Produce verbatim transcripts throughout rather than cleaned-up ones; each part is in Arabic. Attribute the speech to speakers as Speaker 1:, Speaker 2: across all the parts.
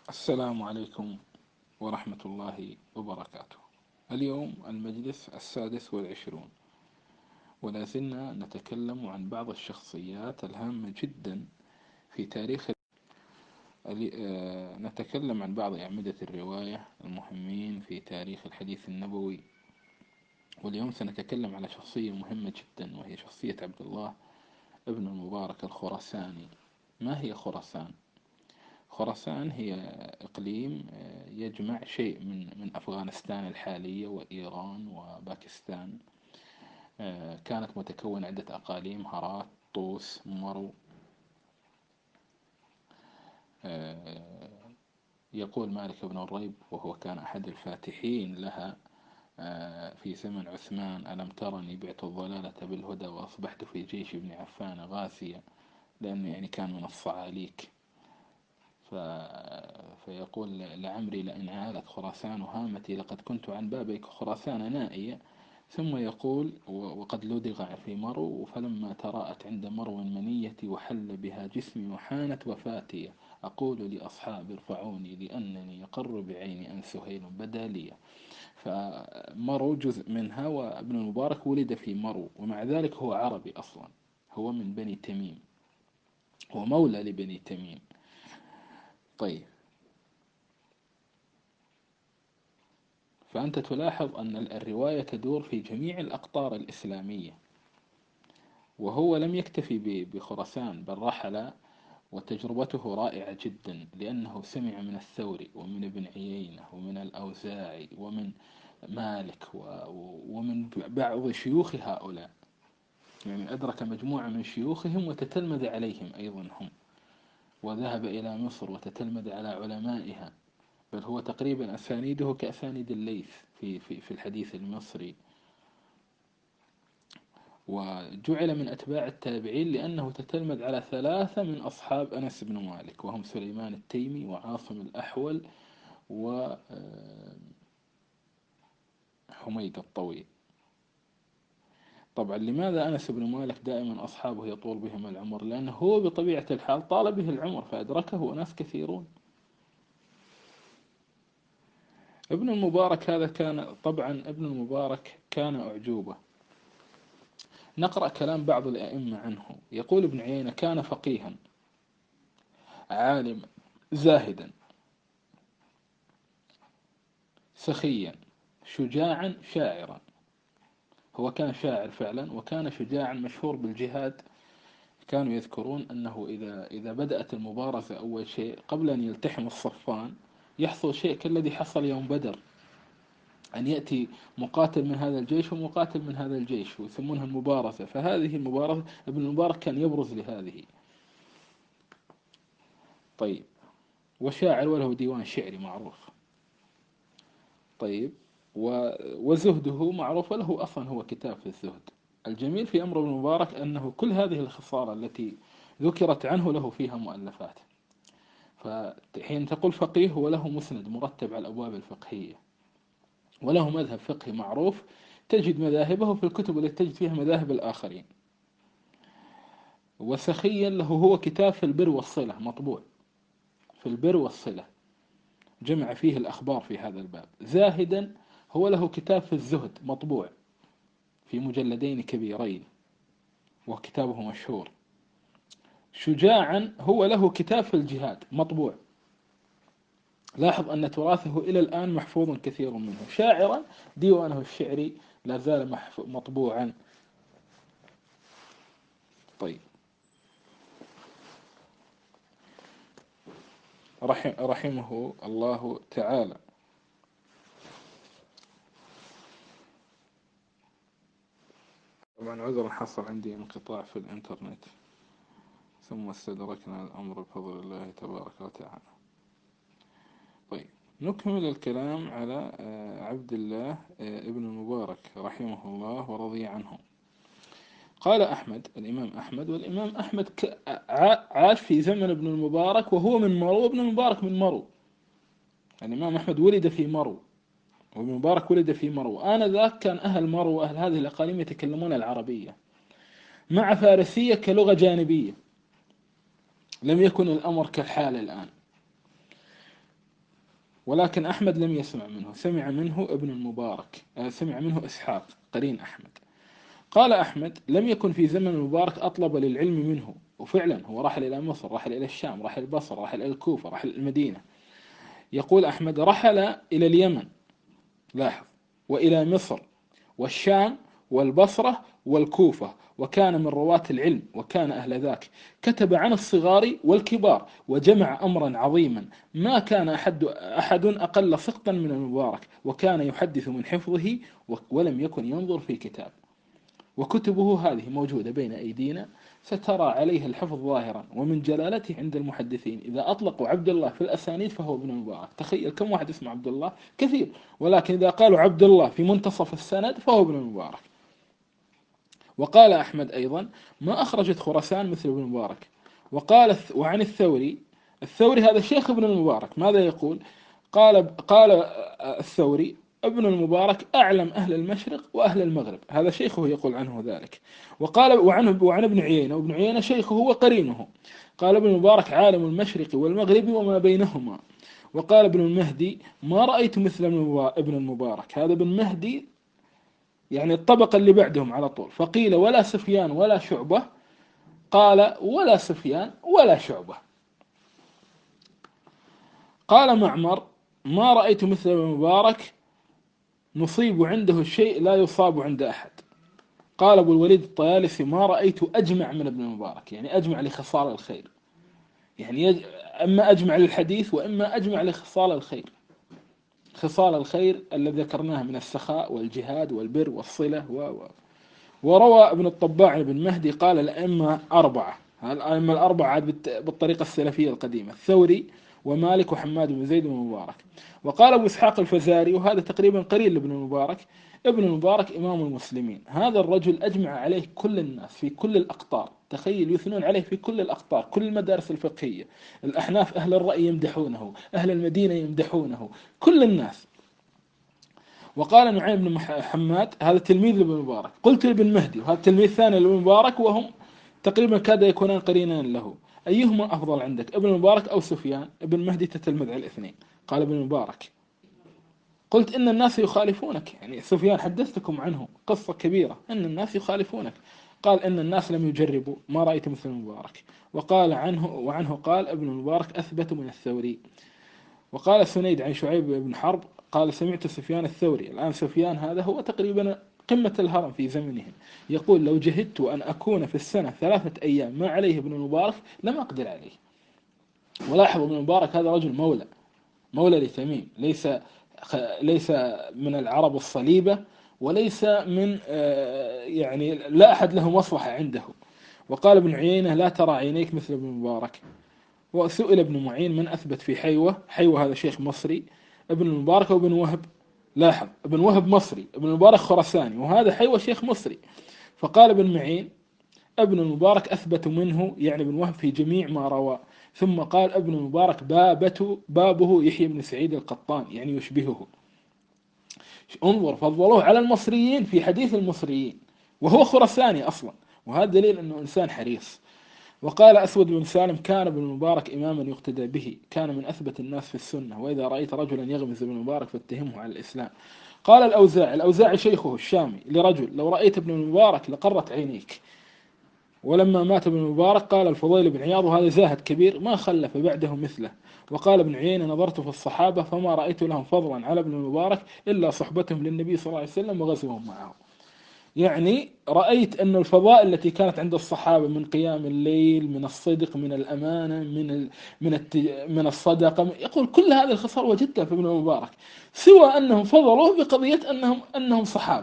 Speaker 1: السلام عليكم ورحمة الله وبركاته. اليوم المجلس السادس والعشرون، ولا زلنا نتكلم عن بعض الشخصيات الهامة جدا في تاريخ. نتكلم عن بعض أعمدة الرواية المهمين في تاريخ الحديث النبوي. واليوم سنتكلم على شخصية مهمة جدا، وهي شخصية عبد الله ابن المبارك الخراساني. ما هي خراسان؟ خراسان هي إقليم يجمع شيء من من أفغانستان الحالية وإيران وباكستان. كانت متكونة عدة أقاليم: هرات، طوس، مرو. يقول مالك بن الريب، وهو كان أحد الفاتحين لها في زمن عثمان: ألم ترني بعت الضلالة بالهدى وأصبحت في جيش ابن عفان غازيا، لأنه يعني كان من الصعاليك. ف... فيقول: لعمري لئن عالت خراسان هامتي لقد كنت عن بابك خراسان نائية. ثم يقول: وقد لدغ في مرو، فلما تراءت عند مرو منيتي وحل بها جسمي وحانت وفاتي، أقول لأصحابي ارفعوني لأنني يقر بعيني أن سهيل بدا لي. فمرو جزء منها، وابن المبارك ولد في مرو، ومع ذلك هو عربي أصلا، هو من بني تميم، هو مولى لبني تميم. طيب، فأنت تلاحظ أن الرواية تدور في جميع الأقطار الإسلامية، وهو لم يكتفي بخراسان بل رحل، وتجربته رائعة جدا، لأنه سمع من الثوري ومن ابن عيينة ومن الأوزاعي ومن مالك ومن بعض شيوخ هؤلاء، يعني أدرك مجموعة من شيوخهم وتتلمذ عليهم أيضا هم، وذهب إلى مصر وتتلمذ على علمائها، بل هو تقريبا أسانيده كأسانيد الليث في, في, في الحديث المصري. وجعل من أتباع التابعين لأنه تتلمذ على ثلاثة من أصحاب أنس بن مالك، وهم سليمان التيمي وعاصم الأحول وحميد الطويل. طبعا لماذا أنس بن مالك دائما أصحابه يطول بهم العمر؟ لأنه هو بطبيعة الحال طال به العمر فأدركه ناس كثيرون. ابن المبارك هذا كان، طبعا ابن المبارك كان أعجوبة. نقرأ كلام بعض الأئمة عنه. يقول ابن عيينة: كان فقيها عالما زاهدا سخيا شجاعا شاعرا. هو كان شاعر فعلا، وكان شجاعا، مشهور بالجهاد. كانوا يذكرون أنه إذا إذا بدأت المبارزة أول شيء قبل أن يلتحم الصفان يحصل شيء كالذي حصل يوم بدر، أن يأتي مقاتل من هذا الجيش ومقاتل من هذا الجيش، ويسمونها المبارزة. فهذه المبارزة ابن المبارك كان يبرز لهذه. طيب، وشاعر وله ديوان شعري معروف. طيب، وزهده معروف، وله أصلا هو كتاب في الزهد. الجميل في أمر ابن المبارك أنه كل هذه الخصال التي ذكرت عنه له فيها مؤلفات. فحين تقول فقيه، هو له مسند مرتب على الأبواب الفقهية، وله مذهب فقهي معروف تجد مذاهبه في الكتب التي تجد فيها مذاهب الآخرين. وسخيا له هو كتاب في البر والصلة مطبوع، في البر والصلة جمع فيه الأخبار في هذا الباب. زاهدا هو له كتاب في الزهد مطبوع في مجلدين كبيرين، وكتابه مشهور. شجاعا هو له كتاب في الجهاد مطبوع. لاحظ أن تراثه إلى الآن محفوظ كثير منه. شاعرا ديوانه الشعري لا زال مطبوعا. طيب، رحم رحمه الله تعالى. طبعا عذرا حصل عندي انقطاع في الانترنت، ثم استدركنا الأمر بفضل الله تبارك وتعالى. طيب، نكمل الكلام على عبد الله ابن المبارك رحمه الله ورضي عنه. قال أحمد، الإمام أحمد، والإمام أحمد عاش في زمن ابن المبارك وهو من مرو، وابن المبارك من مرو. الإمام أحمد ولد في مرو، وابن المبارك ولد في مرو. آنذاك كان أهل مرو وأهل هذه الأقاليم يتكلمون العربية مع فارسية كلغة جانبية. لم يكن الأمر كالحال الآن. ولكن أحمد لم يسمع منه، سمع منه ابن المبارك، سمع منه إسحاق قرين أحمد. قال أحمد: لم يكن في زمن المبارك أطلب للعلم منه. وفعلا هو رحل إلى مصر، رحل إلى الشام، رحل البصرة، رحل إلى الكوفة، رحل المدينة. يقول أحمد: رحل إلى اليمن، لاحظ، وإلى مصر والشام والبصرة والكوفة، وكان من رواة العلم، وكان أهل ذاك. كتب عن الصغار والكبار، وجمع أمرا عظيما، ما كان أحد, أحد أقل سقطا من المبارك، وكان يحدث من حفظه، ولم يكن ينظر في كتاب. وكتبه هذه موجودة بين أيدينا، سترى عليها الحفظ ظاهرا، ومن جلالته عند المحدثين إذا أطلقوا عبد الله في الأسانيد فهو ابن المبارك. تخيل كم واحد اسمه عبد الله؟ كثير. ولكن إذا قالوا عبد الله في منتصف السند فهو ابن المبارك. وقال أحمد أيضا: ما أخرجت خراسان مثل ابن المبارك. وقال وعن الثوري، الثوري هذا شيخ ابن المبارك، ماذا يقول؟ قال قال الثوري: ابن المبارك أعلم أهل المشرق وأهل المغرب. هذا شيخه يقول عنه ذلك. وقال وعنه وعن ابن عيينة، وابن عيينة شيخه وقرينه، قال ابن المبارك عالم المشرق والمغرب وما بينهما. وقال ابن المهدي: ما رأيت مثل ابن المبارك. هذا ابن مهدي يعني الطبقة اللي بعدهم على طول. فقيل: ولا سفيان ولا شعبة؟ قال: ولا سفيان ولا شعبة. قال معمر: ما رأيت مثل ابن المبارك، نصيب عنده الشيء لا يصاب عند أحد. قال أبو الوليد الطيالسي: ما رأيت أجمع من ابن المبارك، يعني أجمع لخصال الخير، يعني يج... أما أجمع للحديث وإما أجمع لخصال الخير، خصال الخير الذي ذكرناه من السخاء والجهاد والبر والصلة و... و... وروى ابن الطباع بن مهدي قال: الأئمة أربعة، الأئمة الأربعة بالطريقة السلفية القديمة: الثوري ومالك وحماد بن زيد ومبارك. وقال أبو إسحاق الفزاري، وهذا تقريبا قريب لابن المبارك: ابن المبارك إمام المسلمين، هذا الرجل أجمع عليه كل الناس في كل الأقطار. تخيل، يثنون عليه في كل الأقطار، كل المدارس الفقهية، الأحناف أهل الرأي يمدحونه، أهل المدينة يمدحونه، كل الناس. وقال نعيم بن حماد، هذا تلميذ لابن المبارك: قلت لابن مهدي، وهذا تلميذ ثاني لابن المبارك، وهم تقريبا كاد يكونان قرينان له: أيهما أفضل عندك، ابن المبارك أو سفيان؟ ابن مهدي تتلمذ على الاثنين. قال ابن المبارك: قلت إن الناس يخالفونك، يعني سفيان حدثتكم عنه قصة كبيرة، إن الناس يخالفونك. قال: إن الناس لم يجربوا، ما رأيت مثل المبارك. وقال عنه وعنه قال: ابن المبارك أثبت من الثوري. وقال سنيد عن شعيب بن حرب قال: سمعت سفيان الثوري. الآن سفيان هذا هو تقريبا قمة الهرم في زمنهم، يقول: لو جهدت أن أكون في السنة ثلاثة أيام ما عليه ابن المبارك لم أقدر عليه. ولاحظوا ابن المبارك هذا رجل مولى، مولى لتميم، ليس ليس من العرب الصليبة، وليس من يعني لا أحد له مصلحة عنده. وقال ابن عيينة: لا ترى عينيك مثل ابن المبارك. وسئل ابن معين: من أثبت في حيوة؟ حيوة هذا شيخ مصري، ابن المبارك وابن وهب. لاحظ، ابن وهب مصري، ابن المبارك خراساني، وهذا حيوة شيخ مصري. فقال ابن معين: ابن المبارك أثبت منه، يعني ابن وهب، في جميع ما روى. ثم قال ابن المبارك: بابته بابه يحيى بن سعيد القطان، يعني يشبهه. انظر، فضلوه على المصريين في حديث المصريين، وهو خراساني أصلا، وهذا دليل أنه إنسان حريص. وقال أسود بن سالم: كان ابن المبارك إماما يقتدى به، كان من أثبت الناس في السنة، وإذا رأيت رجلا يغمز ابن المبارك فاتهمه على الإسلام. قال الأوزاعي، الأوزاعي شيخه الشامي، لرجل: لو رأيت ابن المبارك لقرت عينيك. ولما مات ابن المبارك قال الفضيل بن عياض، وهذا زاهد كبير ما خلف بعده مثله. وقال ابن عيينة: نظرت في الصحابة فما رأيت لهم فضلا على ابن المبارك إلا صحبتهم للنبي صلى الله عليه وسلم وغزوهم معه. يعني رأيت أن الفضائل التي كانت عند الصحابة من قيام الليل، من الصدق، من الأمانة، من من من الصدقة، يقول كل هذه الخصال وجدتها في ابن المبارك، سوى أنهم فضلوه بقضية أنهم أنهم صحابة.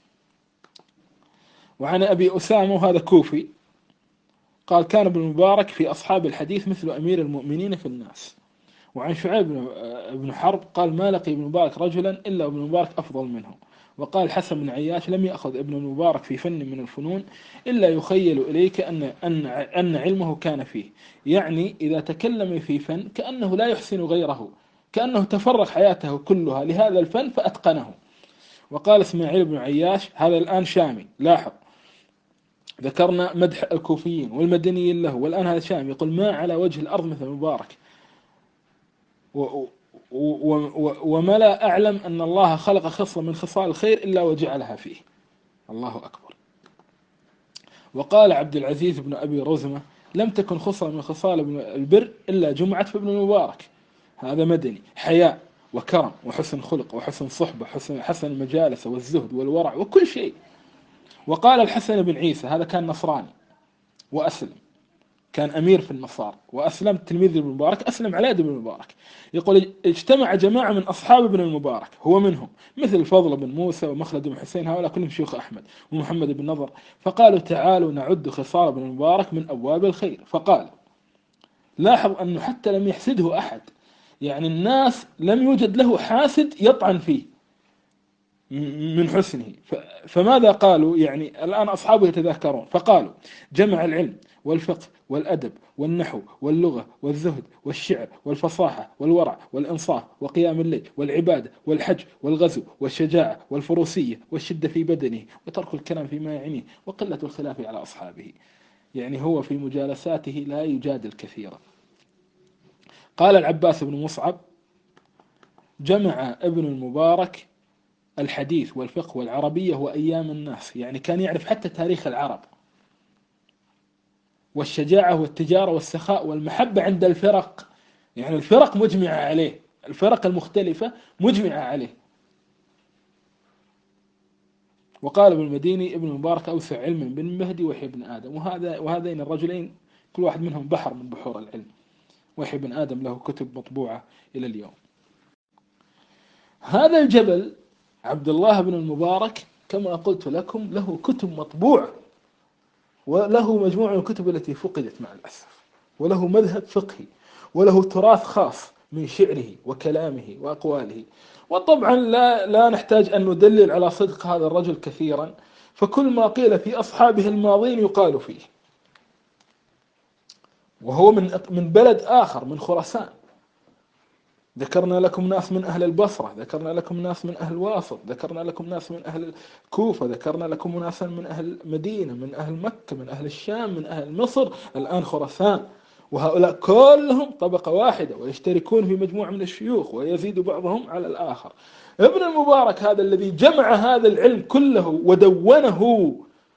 Speaker 1: وعن أبي أسامة، وهذا كوفي، قال: كان ابن المبارك في أصحاب الحديث مثل أمير المؤمنين في الناس. وعن شعيب بن حرب قال: ما لقي ابن المبارك رجلا إلا ابن المبارك أفضل منه. وقال حسن بن عياش: لم يأخذ ابن المبارك في فن من الفنون إلا يخيل إليك أن أن أن علمه كان فيه، يعني إذا تكلم في فن كأنه لا يحسن غيره، كأنه تفرغ حياته كلها لهذا الفن فأتقنه. وقال إسماعيل بن عياش، هذا الآن شامي، لاحظ ذكرنا مدح الكوفيين والمدنيين له، والآن هذا شامي، يقول: ما على وجه الأرض مثل المبارك. وما لا أعلم أن الله خلق خصلة من خصال الخير إلا وجعلها فيه. الله أكبر. وقال عبد العزيز بن أبي رزمة: لم تكن خصلة من خصال البر إلا جمعت في ابن المبارك. هذا مدني، حياء وكرم وحسن خلق وحسن صحبة، حسن حسن المجالس والزهد والورع وكل شيء. وقال الحسن بن عيسى، هذا كان نصراني وأسلم، كان أمير في النصارى وأسلم، تلميذ ابن المبارك، أسلم على يد ابن المبارك. يقول: اجتمع جماعة من أصحاب ابن المبارك، هو منهم، مثل الفضل بن موسى ومخلد بن حسين، هؤلاء كلهم شيوخ أحمد ومحمد بن نضر، فقالوا: تعالوا نعد خصال ابن المبارك من أبواب الخير. فقال: لاحظ أنه حتى لم يحسده أحد، يعني الناس لم يوجد له حاسد يطعن فيه من حسنه. فماذا قالوا؟ يعني الآن أصحابه يتذكرون، فقالوا: جمع العلم والفقه والأدب والنحو واللغة والزهد والشعر والفصاحة والورع والإنصاف وقيام الليل والعبادة والحج والغزو والشجاعة والفروسية والشدة في بدنه وترك الكلام فيما يعنيه وقلة الخلاف على أصحابه. يعني هو في مجالساته لا يجادل كثيرا. قال العباس بن مصعب: جمع ابن المبارك الحديث والفقه والعربية وأيام الناس، يعني كان يعرف حتى تاريخ العرب، والشجاعة والتجارة والسخاء والمحبة عند الفرق، يعني الفرق مجمعة عليه، الفرق المختلفة مجمعة عليه. وقال ابن المديني: ابن المبارك أوسع علما بن مهدي ويحيى بن آدم. وهذا وهذين الرجلين كل واحد منهم بحر من بحور العلم. ويحيى بن آدم له كتب مطبوعة إلى اليوم. هذا الجبل عبد الله بن المبارك كما قلت لكم له كتب مطبوعة، وله مجموعة من الكتب التي فقدت مع الأسف، وله مذهب فقهي، وله تراث خاص من شعره وكلامه وأقواله. وطبعا لا لا نحتاج أن ندلل على صدق هذا الرجل كثيرا، فكل ما قيل في أصحابه الماضين يقال فيه. وهو من من بلد آخر، من خراسان. ذكرنا لكم ناس من أهل البصرة، ذكرنا لكم ناس من أهل واسط، ذكرنا لكم ناس من أهل الكوفة، ذكرنا لكم ناس من أهل مدينة، من أهل مكة، من أهل الشام، من أهل مصر، الآن خراسان. وهؤلاء كلهم طبقة واحدة ويشتركون في مجموعة من الشيوخ ويزيد بعضهم على الآخر. ابن المبارك هذا الذي جمع هذا العلم كله ودونه،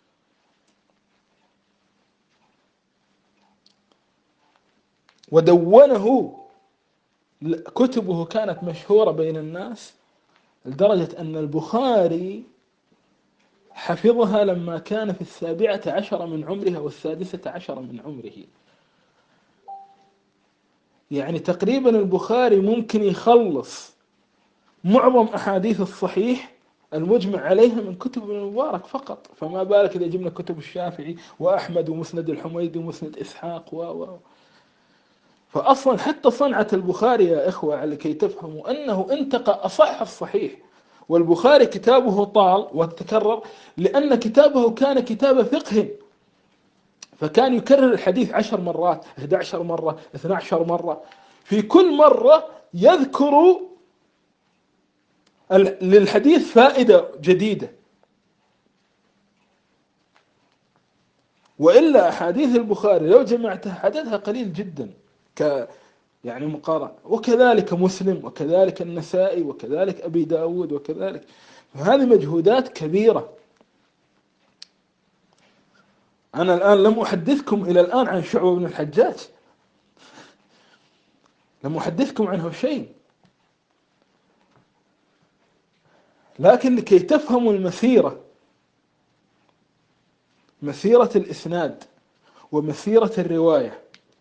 Speaker 1: ودونه كتبه كانت مشهورة بين الناس لدرجة أن البخاري حفظها لما كان في السابعة عشر من عمره والسادسة عشر من عمره. يعني تقريبا البخاري ممكن يخلص معظم أحاديث الصحيح المجمع عليها من كتب ابن المبارك فقط، فما بالك إذا جبنا كتب الشافعي وأحمد ومسند الحميدي ومسند إسحاق و و فأصلا حتى صنعة البخاري يا إخوة لكي تفهموا أنه انتقى أصح الصحيح. والبخاري كتابه طال وتكرر لأن كتابه كان كتاب فقه، فكان يكرر الحديث عشر مرات، إحدى عشر مرة، اثنى عشر مرة، في كل مرة يذكر للحديث فائدة جديدة. وإلا أحاديث البخاري لو جمعتها عددها قليل جدا ك يعني مقارنة. وكذلك مسلم وكذلك النسائي وكذلك أبي داود وكذلك، هذه مجهودات كبيرة. أنا الآن لم أحدثكم إلى الآن عن شعبة بن الحجاج، لم أحدثكم عنه شيء، لكن لكي تفهموا المسيرة، مسيرة الإسناد ومسيرة الرواية.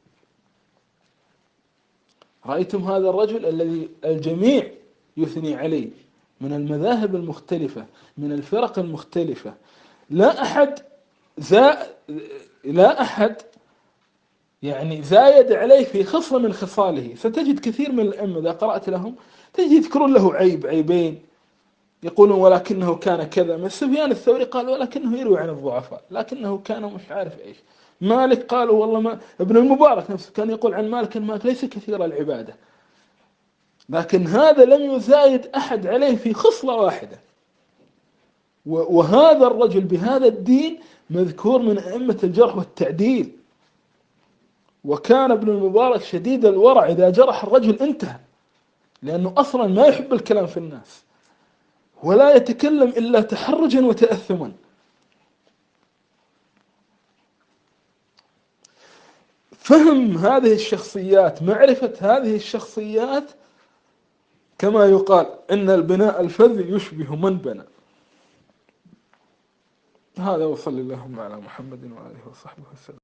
Speaker 1: رأيتم هذا الرجل الذي الجميع يثني عليه من المذاهب المختلفة، من الفرق المختلفة، لا أحد زا لا أحد يعني زايد عليه في خصلة من خصاله. ستجد كثير من الأئمة إذا قرأت لهم تجد يذكرون له عيب عيبين، يقولون ولكنه كان كذا. من سفيان الثوري قال ولكنه يروي عن الضعفاء، لكنه كان مش عارف إيش. مالك قالوا والله ما ابن المبارك نفسه كان يقول عن مالك مالك ليس كثير العبادة، لكن هذا لم يزايد أحد عليه في خصلة واحدة. وهذا الرجل بهذا الدين مذكور من أئمة الجرح والتعديل. وكان ابن المبارك شديد الورع، إذا جرح الرجل انتهى، لأنه أصلا ما يحب الكلام في الناس، ولا يتكلم إلا تحرجا وتأثما. فهم هذه الشخصيات، معرفة هذه الشخصيات، كما يقال إن البناء الفذ يشبه من بنى. هذا، وصلى اللهم على محمد وآله وصحبه وسلم.